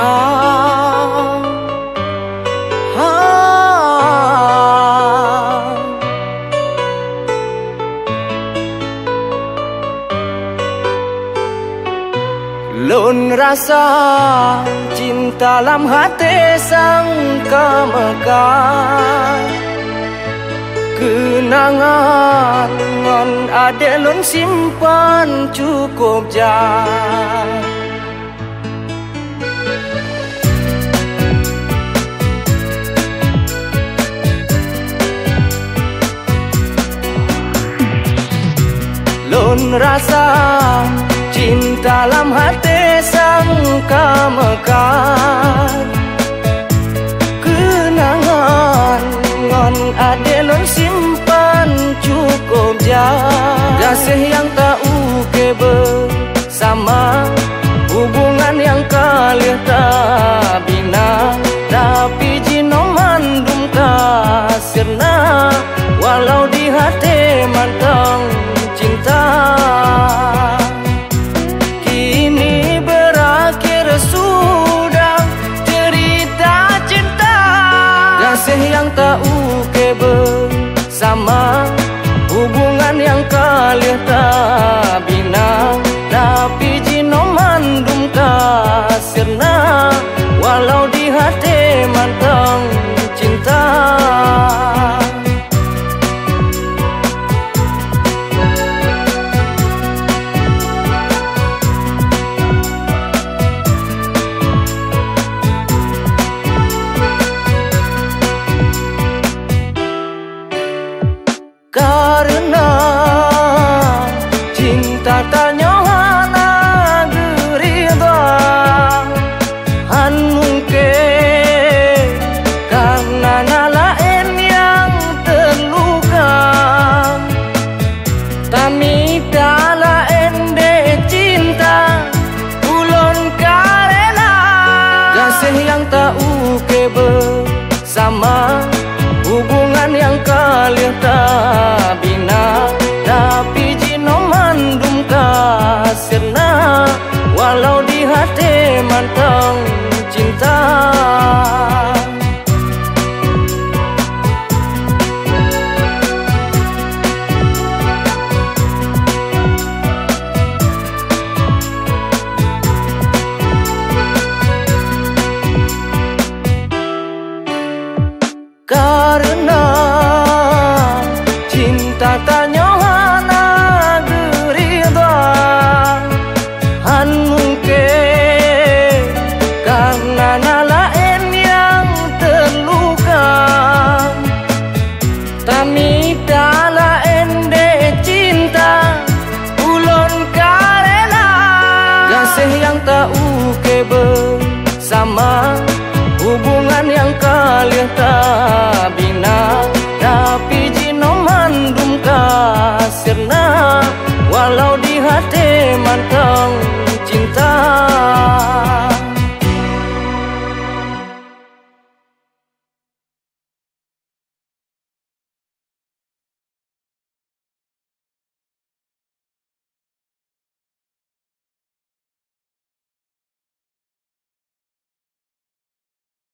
Lun rasa cinta dalam hati sangka mekar, kenangan ngon ade lun simpan cukup jauh. Lun rasa cinta dalam hati sangka mekar, kenangan ngon ade lun simpan cukup jauh. Kasih yang tak uke bersama, hubungan yang kalih tak bina, tapi jino mandum kasirna, walau di hati mantang cinta. Kini berakhir sudah cerita cinta, kasih yang tak uke bersama, hubungan yang kalih tak bina, tapi jino mandum kasirna, walau di hati mantang cinta. Karena cinta tanya hana geriba, han mungkin karena nalain yang terluka, tami dalain de cinta ulon karena kasih yang tak uke bersama, hubungan yang kalih tak bina, tapi jino mandum kasirna, walau di hati mantang cinta. Karena